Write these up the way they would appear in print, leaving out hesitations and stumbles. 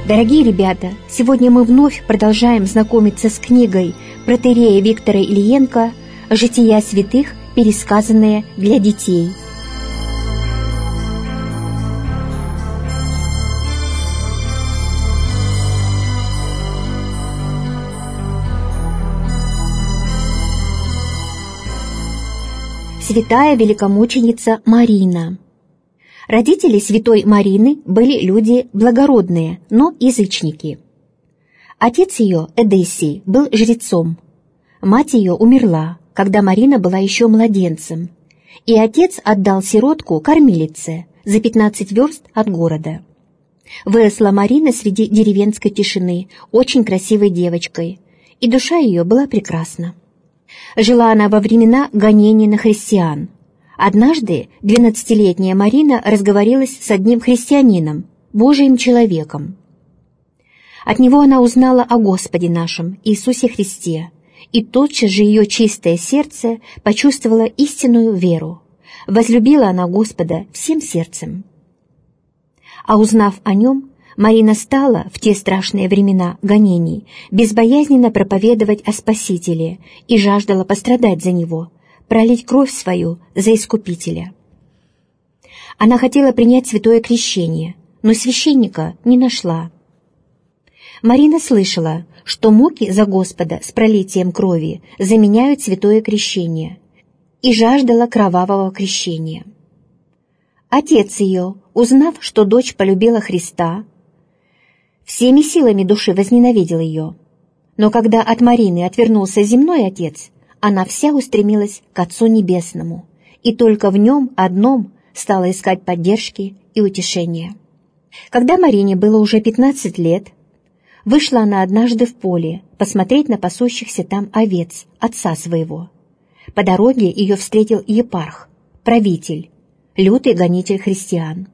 Дорогие ребята, сегодня мы вновь продолжаем знакомиться с книгой протоиерея Виктора Ильенко «Жития святых, пересказанные для детей». Святая великомученица Марина. Родители святой Марины были люди благородные, но язычники. Отец ее, Эдессий, был жрецом. Мать ее умерла, когда Марина была еще младенцем, и отец отдал сиротку кормилице за 15 верст от города. Выросла Марина среди деревенской тишины, очень красивой девочкой, и душа ее была прекрасна. Жила она во времена гонений на христиан. Однажды 12-летняя Марина разговорилась с одним христианином, Божиим человеком. От него она узнала о Господе нашем, Иисусе Христе, и тотчас же ее чистое сердце почувствовало истинную веру. Возлюбила она Господа всем сердцем. А узнав о нем, Марина стала в те страшные времена гонений безбоязненно проповедовать о Спасителе и жаждала пострадать за Него, пролить кровь свою за Искупителя. Она хотела принять святое крещение, но священника не нашла. Марина слышала, что муки за Господа с пролитием крови заменяют святое крещение, и жаждала кровавого крещения. Отец ее, узнав, что дочь полюбила Христа, всеми силами души возненавидел ее. Но когда от Марины отвернулся земной отец, она вся устремилась к Отцу Небесному, и только в нем одном стала искать поддержки и утешения. Когда Марине было уже 15 лет, вышла она однажды в поле посмотреть на пасущихся там овец отца своего. По дороге ее встретил епарх, правитель, лютый гонитель христиан.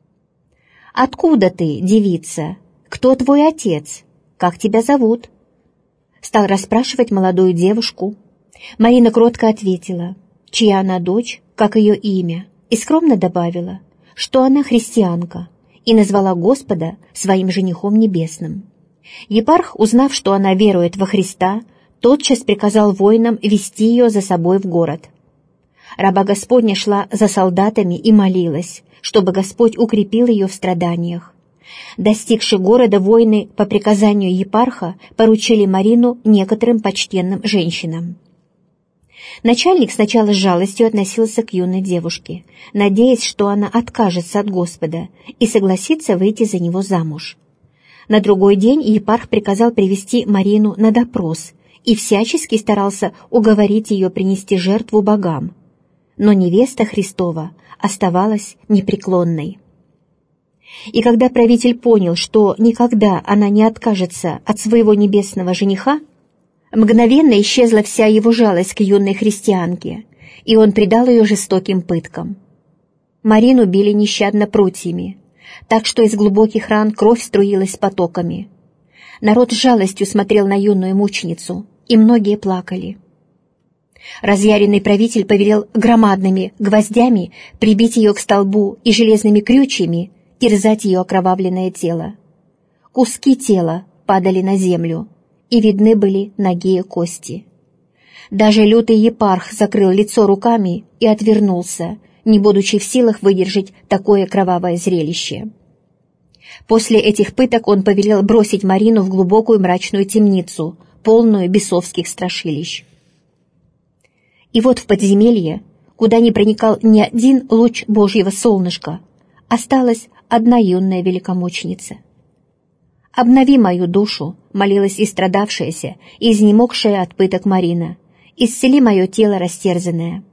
«Откуда ты, девица? Кто твой отец? Как тебя зовут?» Стал расспрашивать молодую девушку. Марина кротко ответила, чья она дочь, как ее имя, и скромно добавила, что она христианка, и назвала Господа своим женихом небесным. Епарх, узнав, что она верует во Христа, тотчас приказал воинам вести ее за собой в город. Раба Господня шла за солдатами и молилась, чтобы Господь укрепил ее в страданиях. Достигши города, воины по приказанию епарха поручили Марину некоторым почтенным женщинам. Начальник сначала с жалостью относился к юной девушке, надеясь, что она откажется от Господа и согласится выйти за него замуж. На другой день епарх приказал привести Марину на допрос и всячески старался уговорить ее принести жертву богам. Но невеста Христова оставалась непреклонной. И когда правитель понял, что никогда она не откажется от своего небесного жениха, мгновенно исчезла вся его жалость к юной христианке, и он предал ее жестоким пыткам. Марину били нещадно прутьями, так что из глубоких ран кровь струилась потоками. Народ с жалостью смотрел на юную мученицу, и многие плакали. Разъяренный правитель повелел громадными гвоздями прибить ее к столбу и железными крючьями терзать ее окровавленное тело. Куски тела падали на землю, и видны были ноги и кости. Даже лютый епарх закрыл лицо руками и отвернулся, не будучи в силах выдержать такое кровавое зрелище. После этих пыток он повелел бросить Марину в глубокую мрачную темницу, полную бесовских страшилищ. И вот в подземелье, куда не проникал ни один луч Божьего солнышка, осталась одна юная великомученица. «Обнови мою душу», — молилась истрадавшаяся и изнемогшая от пыток Марина, «исцели мое тело растерзанное».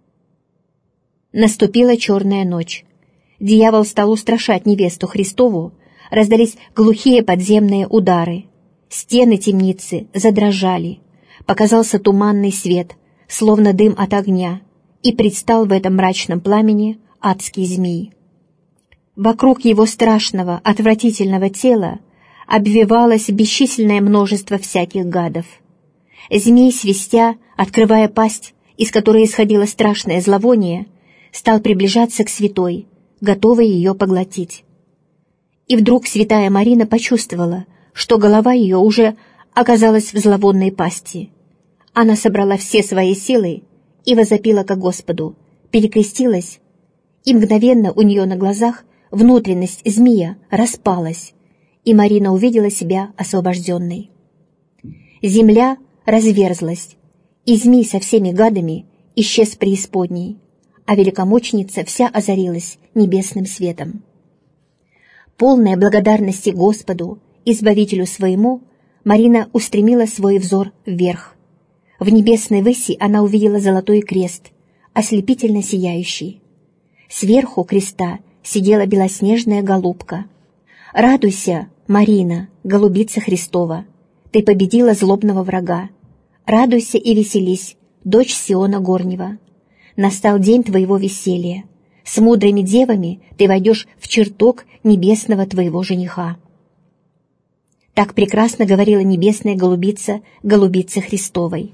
Наступила черная ночь. Дьявол стал устрашать невесту Христову, раздались глухие подземные удары. Стены темницы задрожали, показался туманный свет, словно дым от огня, и предстал в этом мрачном пламени адский змей. Вокруг его страшного, отвратительного тела обвивалось бесчисленное множество всяких гадов. Змей, свистя, открывая пасть, из которой исходило страшное зловоние, стал приближаться к святой, готовый ее поглотить. И вдруг святая Марина почувствовала, что голова ее уже оказалась в зловонной пасти. Она собрала все свои силы и возопила ко Господу, перекрестилась, и мгновенно у нее на глазах внутренность змея распалась, и Марина увидела себя освобожденной. Земля разверзлась, и змей со всеми гадами исчез в преисподней, а великомученица вся озарилась небесным светом. Полная благодарности Господу, Избавителю своему, Марина устремила свой взор вверх. В небесной выси она увидела золотой крест, ослепительно сияющий. Сверху креста сидела белоснежная голубка. «Радуйся, Марина, голубица Христова, ты победила злобного врага. Радуйся и веселись, дочь Сиона Горнего. Настал день твоего веселья. С мудрыми девами ты войдешь в чертог небесного твоего жениха». Так прекрасно говорила небесная голубица, голубице Христовой.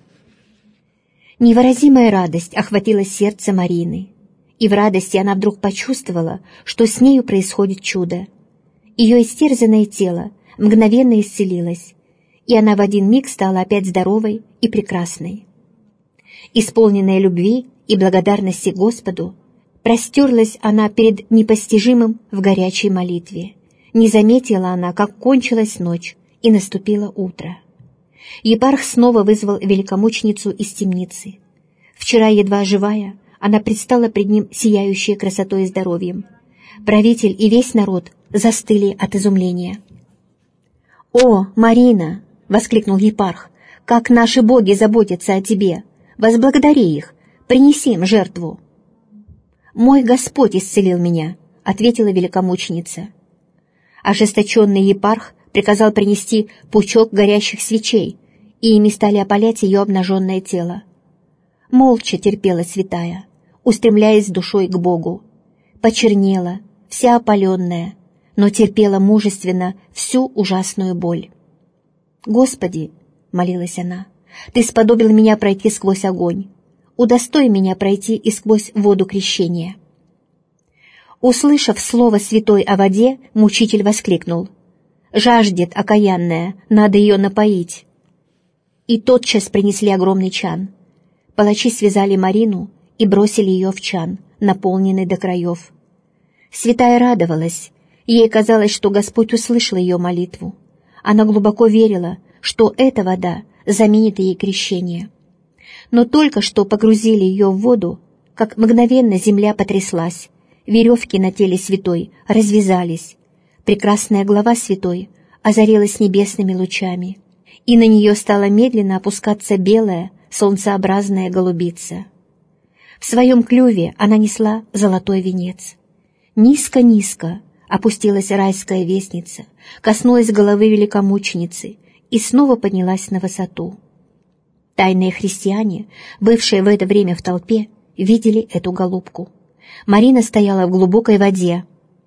Невыразимая радость охватила сердце Марины, и в радости она вдруг почувствовала, что с нею происходит чудо. Ее истерзанное тело мгновенно исцелилось, и она в один миг стала опять здоровой и прекрасной. Исполненная любви и благодарности Господу, простерлась она перед непостижимым в горячей молитве. Не заметила она, как кончилась ночь, и наступило утро. Епарх снова вызвал великомученицу из темницы. Вчера, едва живая, она предстала пред ним сияющей красотой и здоровьем. Правитель и весь народ застыли от изумления. «О, Марина!» — воскликнул епарх. «Как наши боги заботятся о тебе! Возблагодари их, принеси им жертву!» «Мой Господь исцелил меня», — ответила великомученица. Ожесточенный епарх приказал принести пучок горящих свечей, и ими стали опалять ее обнаженное тело. Молча терпела святая, устремляясь душой к Богу. Почернела, вся опаленная, но терпела мужественно всю ужасную боль. «Господи», — молилась она, — «Ты сподобил меня пройти сквозь огонь. Удостой меня пройти и сквозь воду крещения». Услышав слово святой о воде, мучитель воскликнул: «Жаждет окаянная, надо ее напоить». И тотчас принесли огромный чан. Палачи связали Марину и бросили ее в чан, наполненный до краев. Святая радовалась, ей казалось, что Господь услышал ее молитву. Она глубоко верила, что эта вода заменит ей крещение. Но только что погрузили ее в воду, как мгновенно земля потряслась, веревки на теле святой развязались, прекрасная голова святой озарилась небесными лучами, и на нее стала медленно опускаться белая, солнцеобразная голубица. В своем клюве она несла золотой венец. Низко-низко опустилась райская вестница, коснулась головы великомученицы и снова поднялась на высоту. Тайные христиане, бывшие в это время в толпе, видели эту голубку. Марина стояла в глубокой воде,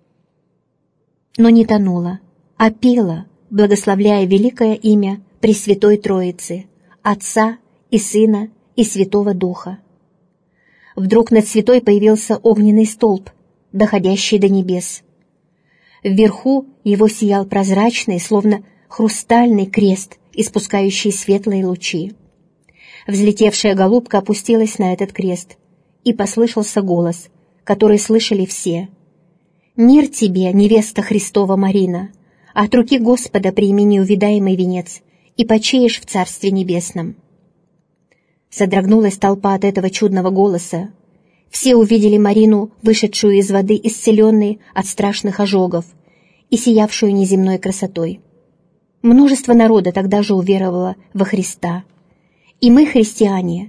но не тонула, а пела, благословляя великое имя Пресвятой Троицы, Отца и Сына и Святого Духа. Вдруг над святой появился огненный столб, доходящий до небес. Вверху его сиял прозрачный, словно хрустальный крест, испускающий светлые лучи. Взлетевшая голубка опустилась на этот крест, и послышался голос, который слышали все: «Мир тебе, невеста Христова Марина! От руки Господа прими неувидаемый венец и почеешь в Царстве Небесном». Содрогнулась толпа от этого чудного голоса. Все увидели Марину, вышедшую из воды, исцеленной от страшных ожогов и сиявшую неземной красотой. Множество народа тогда же уверовало во Христа. И мы, христиане,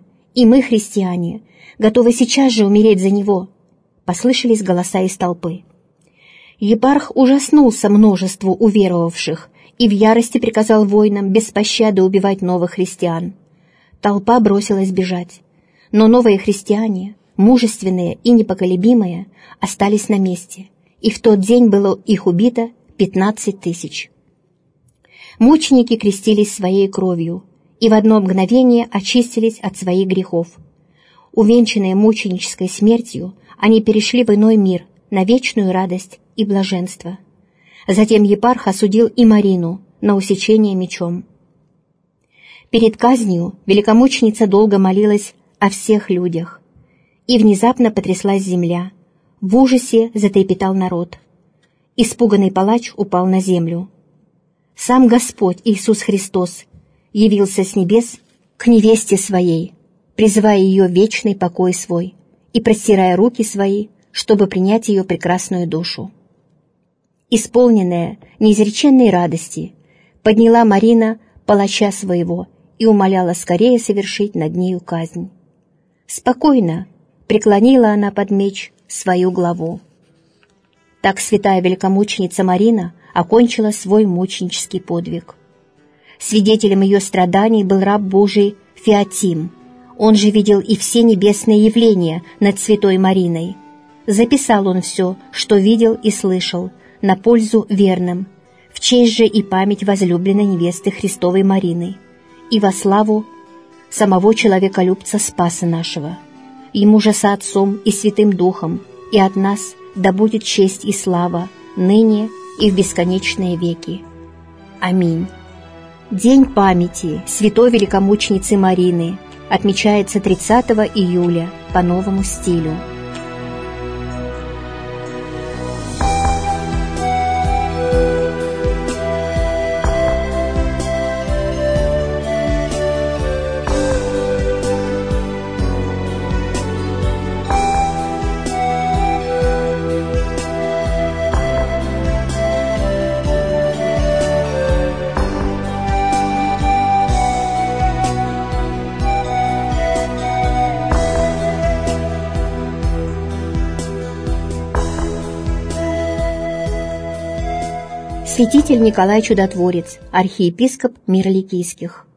готовы сейчас же умереть за Него, послышались голоса из толпы. Епарх ужаснулся множеству уверовавших и в ярости приказал воинам без пощады убивать новых христиан. Толпа бросилась бежать, но новые христиане, мужественные и непоколебимые, остались на месте, и в тот день было их убито 15 тысяч. Мученики крестились своей кровью и в одно мгновение очистились от своих грехов. Увенчанные мученической смертью, они перешли в иной мир, на вечную радость и блаженство. Затем епарх осудил и Марину на усечение мечом. Перед казнью великомученица долго молилась о всех людях, и внезапно потряслась земля. В ужасе затрепетал народ. Испуганный палач упал на землю. Сам Господь Иисус Христос явился с небес к невесте своей, призывая ее в вечный покой свой и простирая руки свои, чтобы принять ее прекрасную душу. Исполненная неизреченной радости, подняла Марина палача своего и умоляла скорее совершить над нею казнь. Спокойно преклонила она под меч свою главу. Так святая великомученица Марина окончила свой мученический подвиг. Свидетелем ее страданий был раб Божий Феотим. Он же видел и все небесные явления над святой Мариной. Записал он все, что видел и слышал, на пользу верным, в честь же и память возлюбленной невесты Христовой Марины, и во славу самого человеколюбца Спаса нашего. Ему же со Отцом и Святым Духом, и от нас да будет честь и слава, ныне и в бесконечные веки. Аминь. День памяти святой великомученицы Марины отмечается 30 июля по новому стилю. Святитель Николай Чудотворец, архиепископ Мироликийских.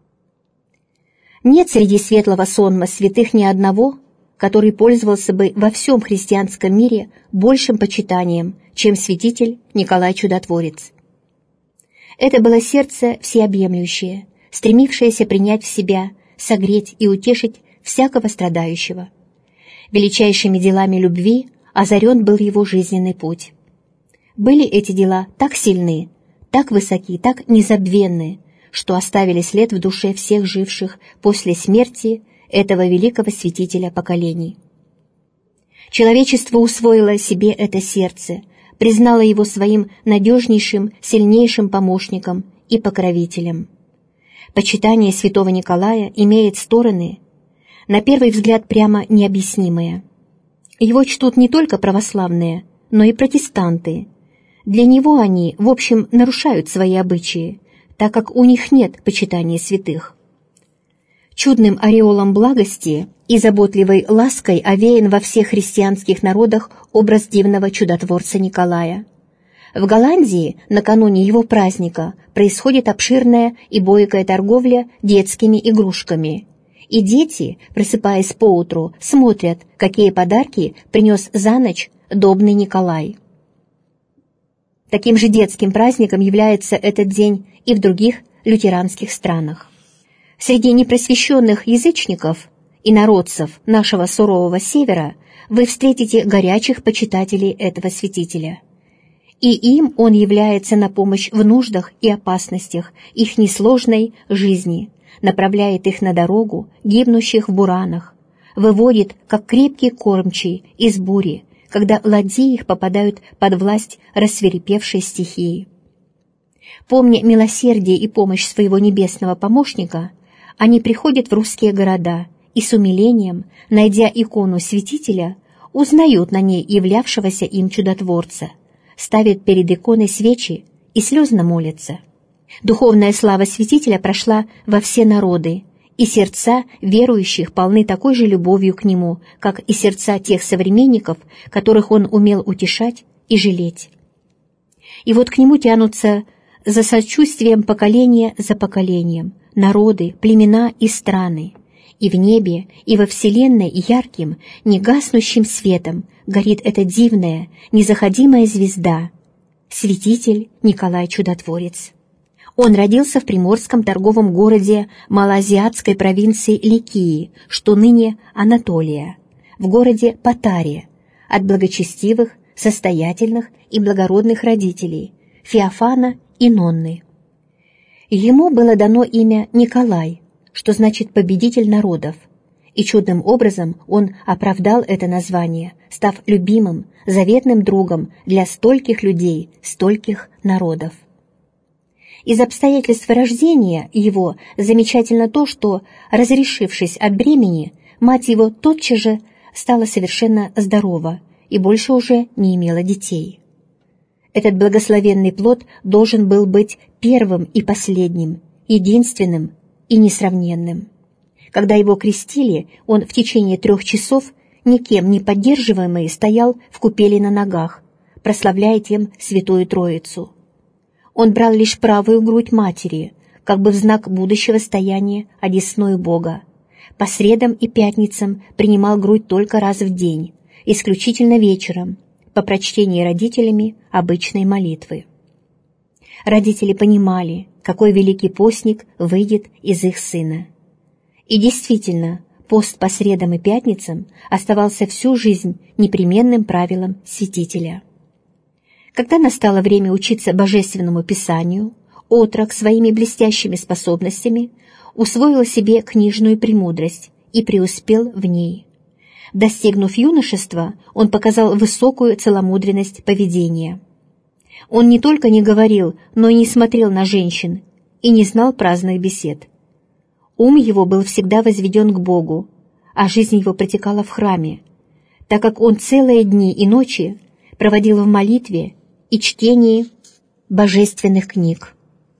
Нет среди светлого сонма святых ни одного, который пользовался бы во всем христианском мире большим почитанием, чем святитель Николай Чудотворец. Это было сердце всеобъемлющее, стремившееся принять в себя, согреть и утешить всякого страдающего. Величайшими делами любви озарен был его жизненный путь. Были эти дела так сильны, так высоки, так незабвенны, что оставили след в душе всех живших после смерти этого великого святителя поколений. Человечество усвоило себе это сердце, признало его своим надежнейшим, сильнейшим помощником и покровителем. Почитание святого Николая имеет стороны, на первый взгляд прямо необъяснимые. Его чтут не только православные, но и протестанты. Для него они, в общем, нарушают свои обычаи, так как у них нет почитания святых. Чудным ореолом благости и заботливой лаской овеян во всех христианских народах образ дивного чудотворца Николая. В Голландии накануне его праздника происходит обширная и бойкая торговля детскими игрушками, и дети, просыпаясь поутру, смотрят, какие подарки принес за ночь добный Николай. Таким же детским праздником является этот день и в других лютеранских странах. Среди непросвещенных язычников и народцев нашего сурового севера вы встретите горячих почитателей этого святителя. И им он является на помощь в нуждах и опасностях их несложной жизни, направляет их на дорогу гибнущих в буранах, выводит, как крепкий кормчий, из бури, когда ладьи их попадают под власть рассвирепевшей стихии. Помня милосердие и помощь своего небесного помощника, они приходят в русские города и с умилением, найдя икону святителя, узнают на ней являвшегося им чудотворца, ставят перед иконой свечи и слезно молятся. Духовная слава святителя прошла во все народы, и сердца верующих полны такой же любовью к нему, как и сердца тех современников, которых он умел утешать и жалеть. И вот к нему тянутся за сочувствием поколения за поколением народы, племена и страны, и в небе, и во вселенной ярким, негаснущим светом горит эта дивная, незаходимая звезда, святитель Николай Чудотворец. Он родился в приморском торговом городе малоазиатской провинции Ликии, что ныне Анатолия, в городе Патаре, от благочестивых, состоятельных и благородных родителей, Феофана и Нонны. Ему было дано имя Николай, что значит «победитель народов», и чудным образом он оправдал это название, став любимым, заветным другом для стольких людей, стольких народов. Из обстоятельств рождения его замечательно то, что, разрешившись от бремени, мать его тотчас же стала совершенно здорова и больше уже не имела детей. Этот благословенный плод должен был быть первым и последним, единственным и несравненным. Когда его крестили, он в течение 3 часов, никем не поддерживаемый, стоял в купели на ногах, прославляя тем Святую Троицу. Он брал лишь правую грудь матери, как бы в знак будущего стояния одесную Бога. По средам и пятницам принимал грудь только раз в день, исключительно вечером, по прочтении родителями обычной молитвы. Родители понимали, какой великий постник выйдет из их сына. И действительно, пост по средам и пятницам оставался всю жизнь непременным правилом святителя. Когда настало время учиться Божественному Писанию, отрок своими блестящими способностями усвоил себе книжную премудрость и преуспел в ней. Достигнув юношества, он показал высокую целомудренность поведения. Он не только не говорил, но и не смотрел на женщин и не знал праздных бесед. Ум его был всегда возведен к Богу, а жизнь его протекала в храме, так как он целые дни и ночи проводил в молитве и чтении божественных книг.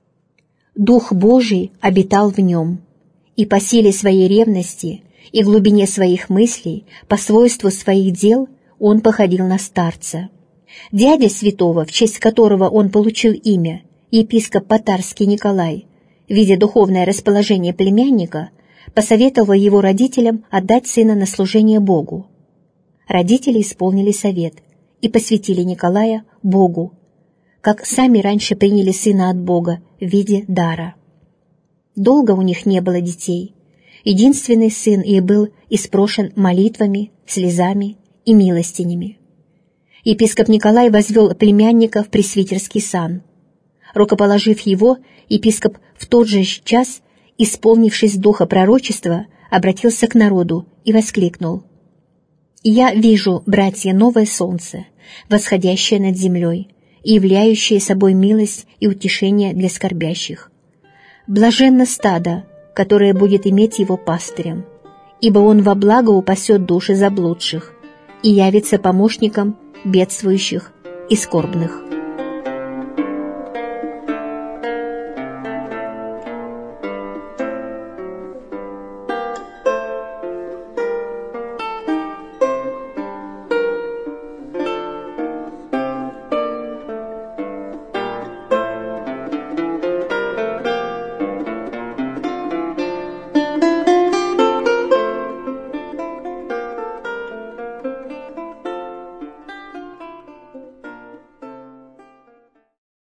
Дух Божий обитал в нем, и по силе своей ревности и глубине своих мыслей, по свойству своих дел, он походил на старца. Дядя святого, в честь которого он получил имя, епископ Потарский Николай, видя духовное расположение племянника, посоветовал его родителям отдать сына на служение Богу. Родители исполнили совет и посвятили Николая Богу, как сами раньше приняли сына от Бога в виде дара. Долго у них не было детей. Единственный сын их был испрошен молитвами, слезами и милостинями. Епископ Николай возвел племянника в пресвитерский сан. Рукоположив его, епископ в тот же час, исполнившись духа пророчества, обратился к народу и воскликнул: «Я вижу, братья, новое солнце, восходящее над землей и являющее собой милость и утешение для скорбящих. Блаженно стадо, которое будет иметь его пастырем, ибо он во благо упасет души заблудших и явится помощником бедствующих и скорбных».